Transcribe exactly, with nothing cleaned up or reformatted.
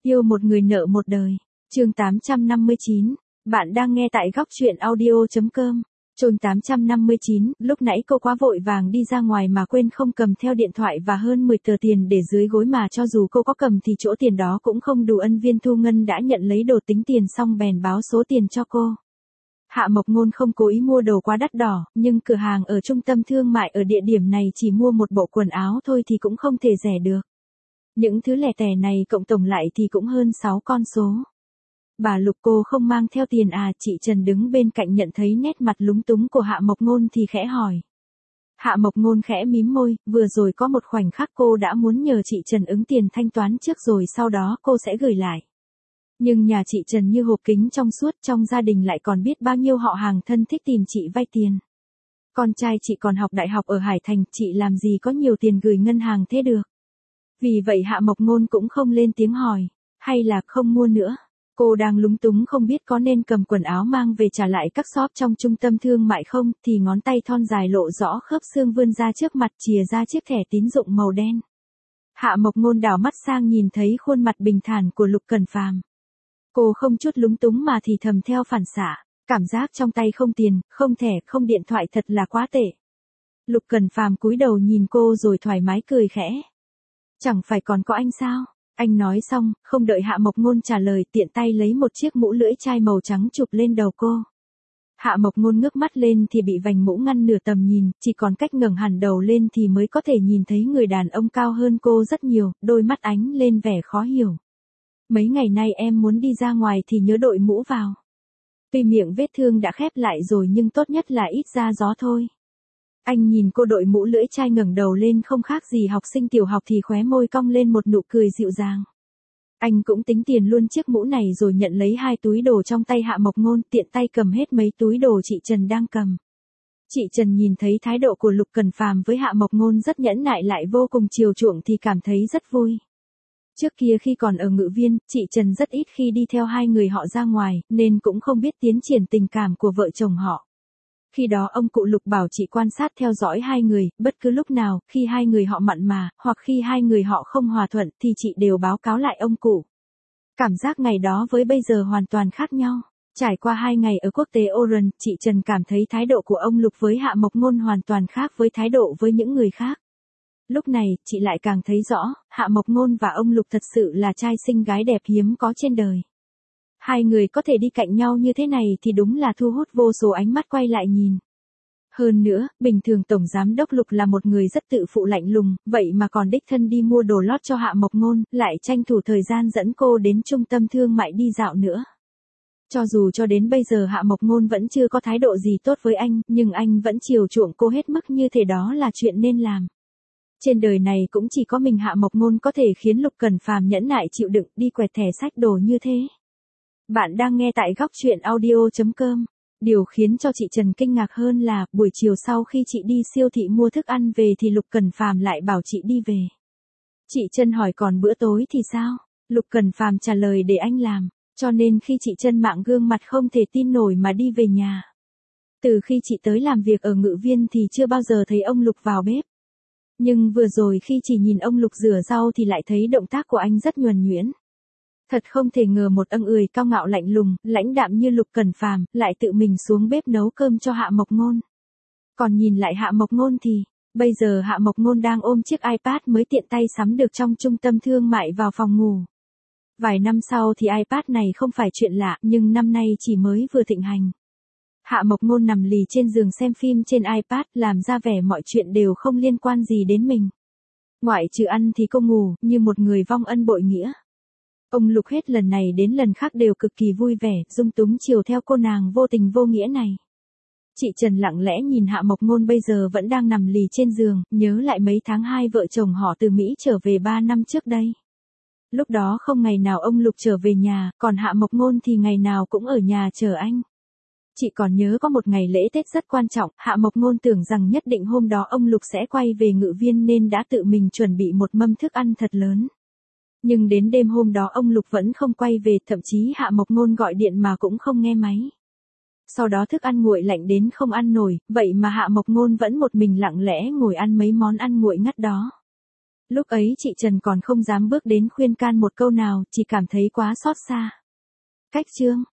Yêu một người nợ một đời. Chương tám trăm năm mươi chín. Bạn đang nghe tại góc truyện audio chấm com. Chương tám trăm năm mươi chín, lúc nãy cô quá vội vàng đi ra ngoài mà quên không cầm theo điện thoại và hơn mười tờ tiền để dưới gối, mà cho dù cô có cầm thì chỗ tiền đó cũng không đủ. Ân viên thu ngân đã nhận lấy đồ tính tiền xong bèn báo số tiền cho cô. Hạ Mộc Ngôn không cố ý mua đồ quá đắt đỏ, nhưng cửa hàng ở trung tâm thương mại ở địa điểm này chỉ mua một bộ quần áo thôi thì cũng không thể rẻ được. Những thứ lẻ tẻ này cộng tổng lại thì cũng hơn sáu con số. Bà Lục, cô không mang theo tiền à? Chị Trần đứng bên cạnh nhận thấy nét mặt lúng túng của Hạ Mộc Ngôn thì khẽ hỏi. Hạ Mộc Ngôn khẽ mím môi, vừa rồi có một khoảnh khắc cô đã muốn nhờ chị Trần ứng tiền thanh toán trước rồi sau đó cô sẽ gửi lại. Nhưng nhà chị Trần như hộp kính trong suốt, trong gia đình lại còn biết bao nhiêu họ hàng thân thích tìm chị vay tiền. Con trai chị còn học đại học ở Hải Thành, chị làm gì có nhiều tiền gửi ngân hàng thế được. Vì vậy Hạ Mộc Ngôn cũng không lên tiếng hỏi, hay là không mua nữa. Cô đang lúng túng không biết có nên cầm quần áo mang về trả lại các shop trong trung tâm thương mại không, thì ngón tay thon dài lộ rõ khớp xương vươn ra trước mặt chìa ra chiếc thẻ tín dụng màu đen. Hạ Mộc Ngôn đảo mắt sang nhìn thấy khuôn mặt bình thản của Lục Cẩn Phàm. Cô không chút lúng túng mà thì thầm theo phản xạ, cảm giác trong tay không tiền, không thẻ, không điện thoại thật là quá tệ. Lục Cẩn Phàm cúi đầu nhìn cô rồi thoải mái cười khẽ. Chẳng phải còn có anh sao? Anh nói xong, không đợi Hạ Mộc Ngôn trả lời, tiện tay lấy một chiếc mũ lưỡi chai màu trắng chụp lên đầu cô. Hạ Mộc Ngôn ngước mắt lên thì bị vành mũ ngăn nửa tầm nhìn, chỉ còn cách ngẩng hẳn đầu lên thì mới có thể nhìn thấy người đàn ông cao hơn cô rất nhiều, đôi mắt ánh lên vẻ khó hiểu. Mấy ngày nay em muốn đi ra ngoài thì nhớ đội mũ vào. Tuy miệng vết thương đã khép lại rồi nhưng tốt nhất là ít ra gió thôi. Anh nhìn cô đội mũ lưỡi chai ngẩng đầu lên không khác gì học sinh tiểu học thì khóe môi cong lên một nụ cười dịu dàng. Anh cũng tính tiền luôn chiếc mũ này rồi nhận lấy hai túi đồ trong tay Hạ Mộc Ngôn, tiện tay cầm hết mấy túi đồ chị Trần đang cầm. Chị Trần nhìn thấy thái độ của Lục Cẩn Phàm với Hạ Mộc Ngôn rất nhẫn nại lại vô cùng chiều chuộng thì cảm thấy rất vui. Trước kia khi còn ở Ngự Viên, chị Trần rất ít khi đi theo hai người họ ra ngoài, nên cũng không biết tiến triển tình cảm của vợ chồng họ. Khi đó ông cụ Lục bảo chị quan sát theo dõi hai người, bất cứ lúc nào, khi hai người họ mặn mà, hoặc khi hai người họ không hòa thuận, thì chị đều báo cáo lại ông cụ. Cảm giác ngày đó với bây giờ hoàn toàn khác nhau. Trải qua hai ngày ở quốc tế Oran, chị Trần cảm thấy thái độ của ông Lục với Hạ Mộc Ngôn hoàn toàn khác với thái độ với những người khác. Lúc này, chị lại càng thấy rõ, Hạ Mộc Ngôn và ông Lục thật sự là trai xinh gái đẹp hiếm có trên đời. Hai người có thể đi cạnh nhau như thế này thì đúng là thu hút vô số ánh mắt quay lại nhìn. Hơn nữa, bình thường Tổng Giám đốc Lục là một người rất tự phụ lạnh lùng, vậy mà còn đích thân đi mua đồ lót cho Hạ Mộc Ngôn, lại tranh thủ thời gian dẫn cô đến trung tâm thương mại đi dạo nữa. Cho dù cho đến bây giờ Hạ Mộc Ngôn vẫn chưa có thái độ gì tốt với anh, nhưng anh vẫn chiều chuộng cô hết mức, như thế đó là chuyện nên làm. Trên đời này cũng chỉ có mình Hạ Mộc Ngôn có thể khiến Lục Cẩn Phàm nhẫn nại chịu đựng đi quẹt thẻ sách đồ như thế. Bạn đang nghe tại góc truyện audio chấm com. Điều khiến cho chị Trần kinh ngạc hơn là, buổi chiều sau khi chị đi siêu thị mua thức ăn về thì Lục Cẩn Phàm lại bảo chị đi về. Chị Trân hỏi còn bữa tối thì sao? Lục Cẩn Phàm trả lời để anh làm, cho nên khi chị Trân mạng gương mặt không thể tin nổi mà đi về nhà. Từ khi chị tới làm việc ở Ngự Viên thì chưa bao giờ thấy ông Lục vào bếp. Nhưng vừa rồi khi chỉ nhìn ông Lục rửa rau thì lại thấy động tác của anh rất nhuần nhuyễn. Thật không thể ngờ một ông ười cao ngạo lạnh lùng, lãnh đạm như Lục Cẩn Phàm lại tự mình xuống bếp nấu cơm cho Hạ Mộc Ngôn. Còn nhìn lại Hạ Mộc Ngôn thì, bây giờ Hạ Mộc Ngôn đang ôm chiếc iPad mới tiện tay sắm được trong trung tâm thương mại vào phòng ngủ. Vài năm sau thì iPad này không phải chuyện lạ, nhưng năm nay chỉ mới vừa thịnh hành. Hạ Mộc Ngôn nằm lì trên giường xem phim trên iPad, làm ra vẻ mọi chuyện đều không liên quan gì đến mình. Ngoại trừ ăn thì cô ngủ, như một người vong ân bội nghĩa. Ông Lục hết lần này đến lần khác đều cực kỳ vui vẻ, dung túng chiều theo cô nàng vô tình vô nghĩa này. Chị Trần lặng lẽ nhìn Hạ Mộc Ngôn bây giờ vẫn đang nằm lì trên giường, nhớ lại mấy tháng hai vợ chồng họ từ Mỹ trở về ba năm trước đây. Lúc đó không ngày nào ông Lục trở về nhà, còn Hạ Mộc Ngôn thì ngày nào cũng ở nhà chờ anh. Chị còn nhớ có một ngày lễ Tết rất quan trọng, Hạ Mộc Ngôn tưởng rằng nhất định hôm đó ông Lục sẽ quay về Ngự Viên nên đã tự mình chuẩn bị một mâm thức ăn thật lớn. Nhưng đến đêm hôm đó ông Lục vẫn không quay về, thậm chí Hạ Mộc Ngôn gọi điện mà cũng không nghe máy. Sau đó thức ăn nguội lạnh đến không ăn nổi, vậy mà Hạ Mộc Ngôn vẫn một mình lặng lẽ ngồi ăn mấy món ăn nguội ngắt đó. Lúc ấy chị Trần còn không dám bước đến khuyên can một câu nào, chỉ cảm thấy quá xót xa. Cách chương